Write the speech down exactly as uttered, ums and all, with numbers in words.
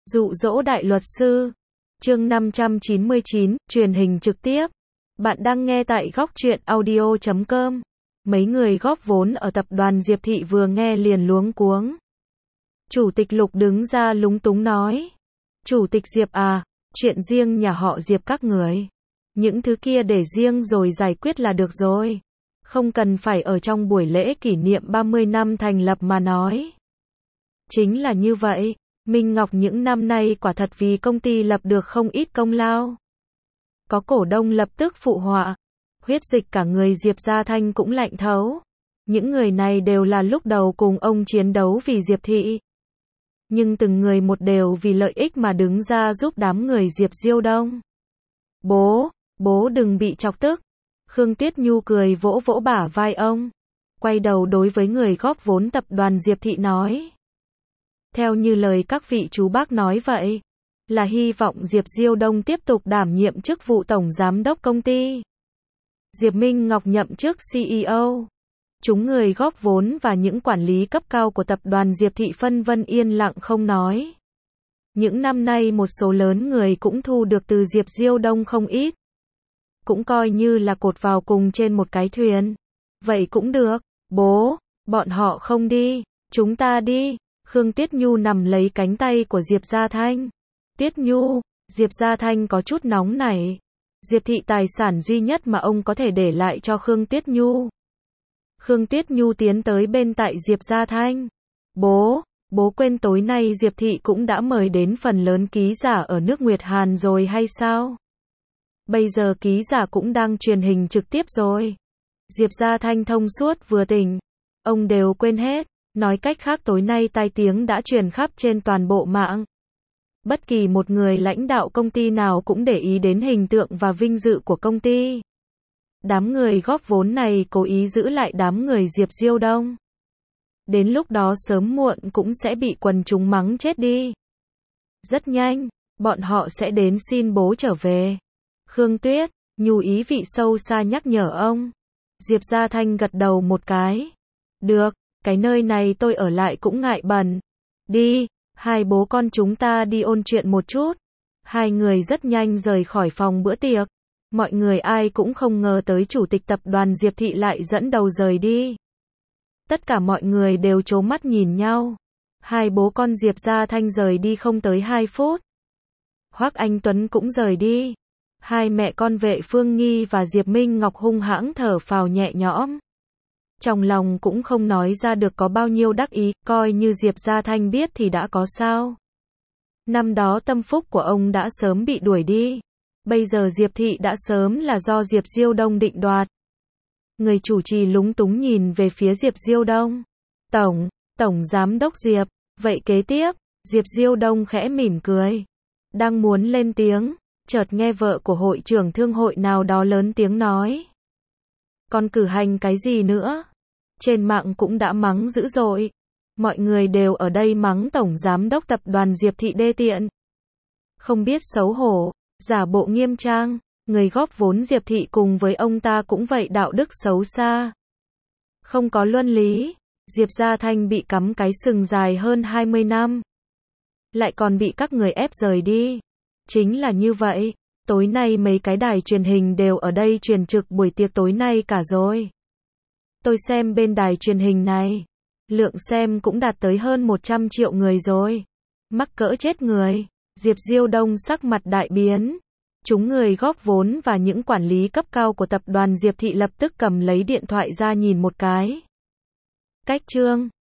Dụ dỗ đại luật sư. Chương năm trăm chín mươi chín, truyền hình trực tiếp. Bạn đang nghe tại góc truyện audio chấm com. Mấy người góp vốn ở tập đoàn Diệp Thị vừa nghe liền luống cuống. Chủ tịch Lục đứng ra lúng túng nói. Chủ tịch Diệp à, chuyện riêng nhà họ Diệp các người. Những thứ kia để riêng rồi giải quyết là được rồi. Không cần phải ở trong buổi lễ kỷ niệm ba mươi năm thành lập mà nói. Chính là như vậy. Minh Ngọc những năm nay quả thật vì công ty lập được không ít công lao. Có cổ đông lập tức phụ họa. Huyết dịch cả người Diệp Gia Thanh cũng lạnh thấu. Những người này đều là lúc đầu cùng ông chiến đấu vì Diệp Thị. Nhưng từng người một đều vì lợi ích mà đứng ra giúp đám người Diệp Diêu Đông. Bố, bố đừng bị chọc tức. Khương Tuyết Nhu cười vỗ vỗ bả vai ông. Quay đầu đối với người góp vốn tập đoàn Diệp Thị nói. Theo như lời các vị chú bác nói vậy, là hy vọng Diệp Diêu Đông tiếp tục đảm nhiệm chức vụ tổng giám đốc công ty. Diệp Minh Ngọc nhậm chức xê e ô. Chúng người góp vốn và những quản lý cấp cao của tập đoàn Diệp Thị phân vân yên lặng không nói. Những năm nay một số lớn người cũng thu được từ Diệp Diêu Đông không ít. Cũng coi như là cột vào cùng trên một cái thuyền. Vậy cũng được, bố, bọn họ không đi, chúng ta đi. Khương Tuyết Nhu nằm lấy cánh tay của Diệp Gia Thanh. Tuyết Nhu, Diệp Gia Thanh có chút nóng nảy. Diệp Thị tài sản duy nhất mà ông có thể để lại cho Khương Tuyết Nhu. Khương Tuyết Nhu tiến tới bên tại Diệp Gia Thanh. Bố, bố quên tối nay Diệp Thị cũng đã mời đến phần lớn ký giả ở nước Nguyệt Hàn rồi hay sao? Bây giờ ký giả cũng đang truyền hình trực tiếp rồi. Diệp Gia Thanh thông suốt vừa tỉnh. Ông đều quên hết. Nói cách khác tối nay tai tiếng đã truyền khắp trên toàn bộ mạng. Bất kỳ một người lãnh đạo công ty nào cũng để ý đến hình tượng và vinh dự của công ty. Đám người góp vốn này cố ý giữ lại đám người Diệp Diêu Đông. Đến lúc đó sớm muộn cũng sẽ bị quần chúng mắng chết đi. Rất nhanh, bọn họ sẽ đến xin bố trở về. Khương Tuyết, Nhu ý vị sâu xa nhắc nhở ông. Diệp Gia Thanh gật đầu một cái. Được. Cái nơi này tôi ở lại cũng ngại bẩn. Đi, hai bố con chúng ta đi ôn chuyện một chút. Hai người rất nhanh rời khỏi phòng bữa tiệc. Mọi người ai cũng không ngờ tới chủ tịch tập đoàn Diệp Thị lại dẫn đầu rời đi. Tất cả mọi người đều trố mắt nhìn nhau. Hai bố con Diệp Gia Thanh rời đi không tới hai phút. Hoắc Anh Tuấn cũng rời đi. Hai mẹ con Vệ Phương Nghi và Diệp Minh Ngọc hung hãng thở phào nhẹ nhõm. Trong lòng cũng không nói ra được có bao nhiêu đắc ý, coi như Diệp Gia Thanh biết thì đã có sao. Năm đó tâm phúc của ông đã sớm bị đuổi đi. Bây giờ Diệp Thị đã sớm là do Diệp Diêu Đông định đoạt. Người chủ trì lúng túng nhìn về phía Diệp Diêu Đông. Tổng, Tổng Giám đốc Diệp, vậy kế tiếp, Diệp Diêu Đông khẽ mỉm cười. Đang muốn lên tiếng, chợt nghe vợ của hội trưởng thương hội nào đó lớn tiếng nói. Còn cử hành cái gì nữa? Trên mạng cũng đã mắng dữ dội. Mọi người đều ở đây mắng tổng giám đốc tập đoàn Diệp Thị đê tiện. Không biết xấu hổ, giả bộ nghiêm trang, người góp vốn Diệp Thị cùng với ông ta cũng vậy đạo đức xấu xa. Không có luân lý, Diệp Gia Thanh bị cắm cái sừng dài hơn hai mươi năm. Lại còn bị các người ép rời đi. Chính là như vậy. Tối nay mấy cái đài truyền hình đều ở đây truyền trực buổi tiệc tối nay cả rồi. Tôi xem bên đài truyền hình này, lượng xem cũng đạt tới hơn một trăm triệu người rồi. Mắc cỡ chết người. Diệp Diêu Đông sắc mặt đại biến. Chúng người góp vốn và những quản lý cấp cao của tập đoàn Diệp Thị lập tức cầm lấy điện thoại ra nhìn một cái. Cách chương